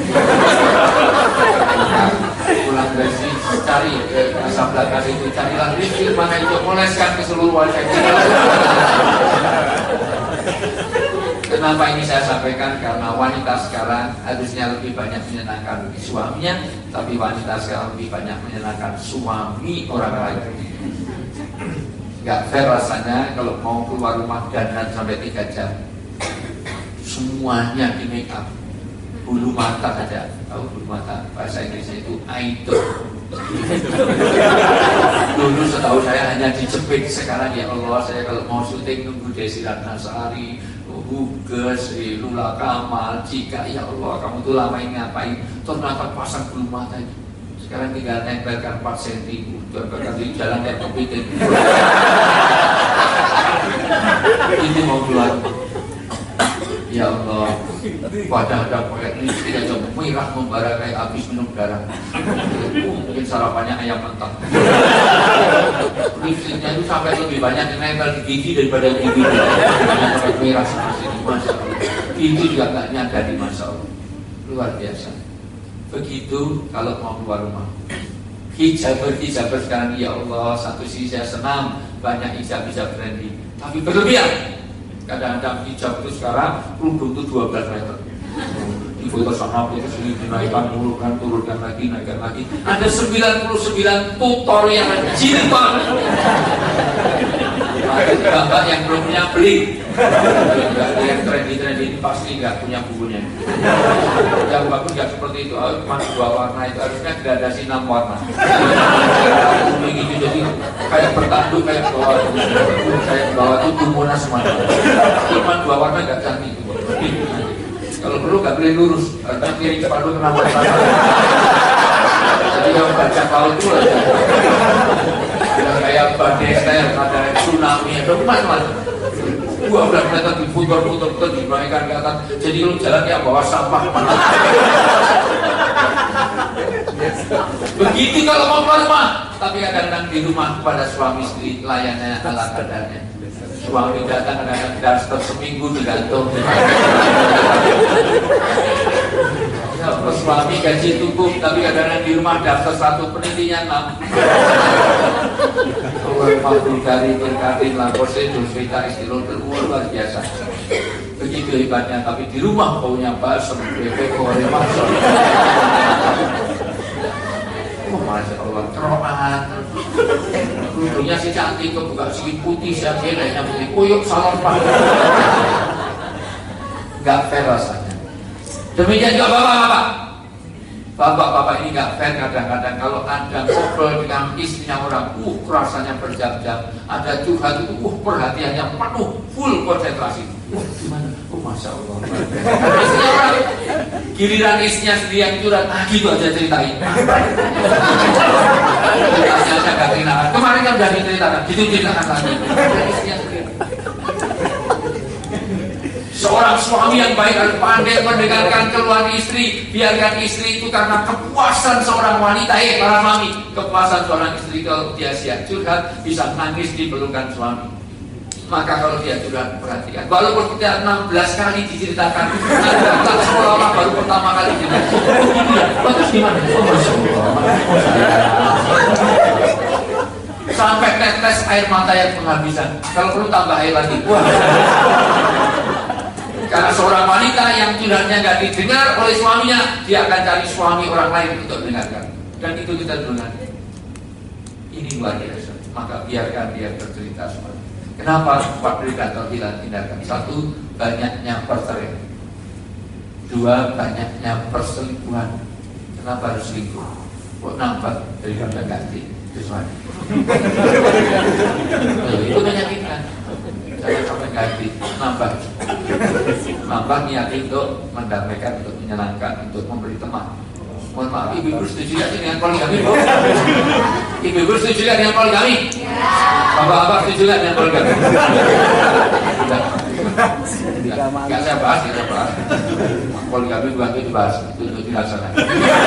pulang dari sini cari asam belakang itu, carilah lipstik warna hijau, oleskan ke seluruh wajah kita. Kenapa ini saya sampaikan? Karena wanita sekarang harusnya lebih banyak menyenangkan suaminya, tapi wanita sekarang lebih banyak menyenangkan suami orang lain. Gak fair rasanya kalau mau keluar rumah dandan sampai 3 jam. Semuanya di make up, bulu mata saja. Tahu bulu mata? Bahasa Inggrisnya itu eyedrop. Dulu setahu saya hanya dijepit. Sekarang ya Allah, saya kalau mau syuting nunggu Desi Ratnasari, Huges, Lula Kamal, Cika. Ya Allah, kamu tuh lama ini ngapain? Ternyata pasang bulu mata itu. Sekarang tinggal nempelkan 4 cm. Bahkan di jalan kayak kepiting. Ini mau keluar. Ya Allah, wajah ada pakai lipstik aja merah membara kayak habis minum darah. Mungkin sarapannya ayam mentah. Lipstiknya itu sampai lebih banyak nempel di gigi daripada di gigi. Banyak pakai merah seperti ini, Masya Allah. Itu juga nggak nyadari, Masya Allah. Luar biasa. Begitu kalau mau keluar rumah. Hijaber sekarang, ya Allah, satu sisi saya senang banyak hijab trendy, tapi berlebihan. Kadang-kadang hijab itu sekarang kerudung itu 12 meter. Di foto sana itu sini dinaikkan, turunkan lagi, naikkan lagi. Ada 99 tutorial jilbab. Ada mbak yang belum punya beli. Yang trendy ini pasti nggak punya bukunya. Yang bagus nggak seperti itu. Cuma 2 warna itu harusnya gradasi 6 warna. Gitu jadi kayak bertanduk kayak bawah itu tumbuhan semuanya. Cuma 2 warna nggak cantik. Kalau perlu nggak boleh lurus, harusnya miring sepatu kenapa? Jadi yang baca laut itu aja. Kayak badai style, ada tsunami, ada macam-macam. Gua udah kelihatan diputar-putar dinaikkan ke atas. Jadi lu jalan kayak bawa sampah. Begitu kalau mau keluar rumah, tapi kadang-kadang di rumah pada suami istri layannya ala kadarnya. Suami datang kadang-kadang daster seminggu digantung. Suami gaji cukup, tapi kadang-kadang di rumah daftar 1 penelitian 6. Makhluk dari berkatin lapor sedul cerita istilah luar biasa. Begitu hebatnya, tapi di rumah baunya balsam, bebek, goreng, masuk. Oh masya Allah, terokan. Dulunya si cantik, kebuka sikit putih, si lainnya putih, kuyuk salam pak. Gak fair rasanya. Demikian juga bapak-bapak. Bapak-bapak ini gak fair kadang-kadang kalau ada ngobrol dengan istrinya orang, rasanya berjam-jam. Ada curhat itu, perhatiannya penuh, full konsentrasi. Gimana? Masya Allah. Istrinya orang, giliran istrinya sendiri yang curhat, gitu aja ceritain. Ceritanya saya gak ceritakan. Kemarin kan udah diceritakan, gitu ceritakan lagi. Istrinya sendiri. Seorang suami yang baik harus pandai mendengarkan keluhan istri. Biarkan istri itu karena kepuasan seorang wanita, para suami, kepuasan seorang istri kalau dia siap curhat bisa nangis di pelukan suami. Maka kalau dia curhat perhatikan. Walaupun tidak 16 kali diceritakan, ada seolah-olah baru pertama kali diceritakan. Oh gitu ya? Bagus gimana? Oh masya Allah. Sampai tetes air mata yang penghabisan. Kalau perlu tambah air lagi. Wah. Karena seorang wanita yang curhatnya nggak didengar oleh suaminya, dia akan cari suami orang lain untuk mendengarkan. Dan itu kita dengar. Ini luar biasa. Maka biarkan dia bercerita seperti itu. Kenapa 4 indikator kita tindakan? 1, banyaknya perceraian. 2, banyaknya perselingkuhan. Kenapa harus selingkuh? Kok nampak daripada ganti sesuatu? Itu menyakitkan. Jangan sampai ganti, nambah niat untuk mendamaikan, untuk menyenangkan, untuk memberi teman. Mohon maaf, ibu-ibu setuju ya dengan poligami? Ibu-ibu setuju ya dengan poligami? Bapak-bapak setuju ya dengan poligami? Enggak saya bahas, ya saya bahas. Poligami bukan itu dibahas, itu dilaksanakan.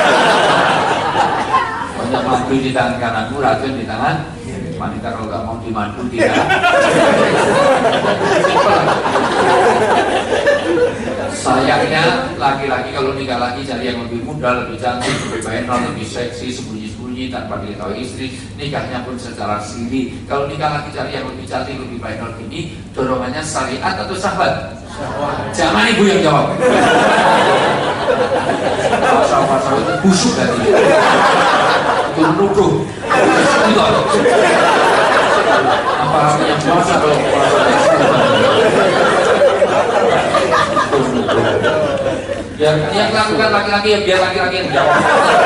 Banyak mantu di tangan kananku, racun di tangan wanita. Kalau nggak mau dimandu tidak. Sayangnya laki-laki kalau nikah lagi cari yang lebih muda, lebih cantik, lebih banal, lebih seksi, sembunyi-sembunyi tanpa diketahui istri. Nikahnya pun secara siri. Kalau nikah lagi cari yang lebih cantik, lebih banal ini, dorongannya syariat atau sahabat? Jangan ibu yang jawab. Pasal-pasal itu busuk tadi. Itu menuduh. Apa yang puasa kalau puasa yang lakukan laki-laki ya biar laki-laki yang jawab.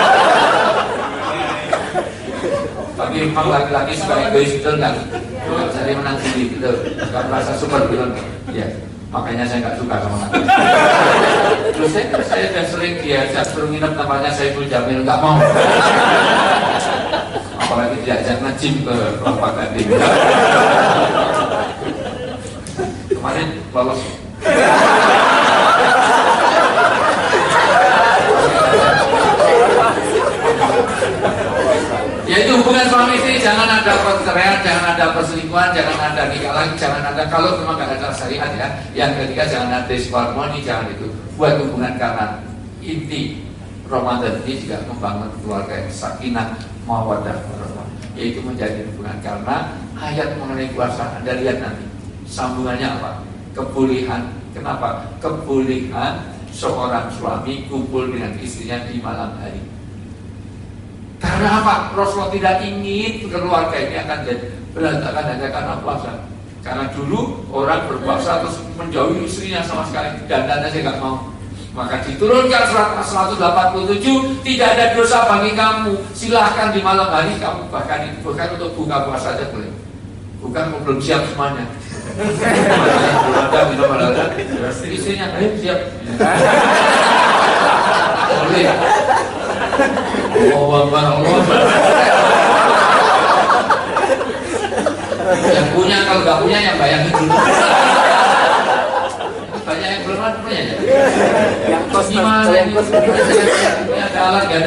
Tapi memang laki-laki suka egois, betul kan? Cari menang sendiri, betul. Gak merasa super bilang, ya. Makanya saya nggak suka sama laki. Terus saya sudah sering diajak suruh nginep tempatnya saya pun Jamil, nggak mau. Apalagi diajak nge-gym ke Kelapa Gading. Kemarin lolos. Yaitu hubungan suami istri jangan ada perceraian, jangan ada perselingkuhan, jangan ada nikah lagi, jangan ada, kalau memang nggak ada syariat ya. Yang ketiga jangan ada disharmoni, jangan itu. Buat hubungan karena inti Ramadan ini juga membangun keluarga yang sakinah, mawaddah warahmah. Yaitu menjadi hubungan karena ayat mengenai puasa. Anda lihat nanti sambungannya apa? Kebolehan. Kenapa? Kebolehan seorang suami kumpul dengan istrinya di malam hari. Karena apa? Rasulullah tidak ingin keluarga ini akan jadi berantakan hanya karena puasa. Karena dulu orang berpuasa terus menjauhi istrinya sama sekali, dandan aja nggak mau. Maka diturunkan surat 187, tidak ada dosa bagi kamu. Silahkan di malam hari kamu bahkan untuk buka puasa aja boleh. Bukan belum siap semuanya. Ada minum ada. Istrinya, siap. Boleh. Allah. Yang punya, kalau nggak punya yang bayangin dulu. Banyak yang belum punya ya. Yang kos gimana? Yang kos ada alat nggak ada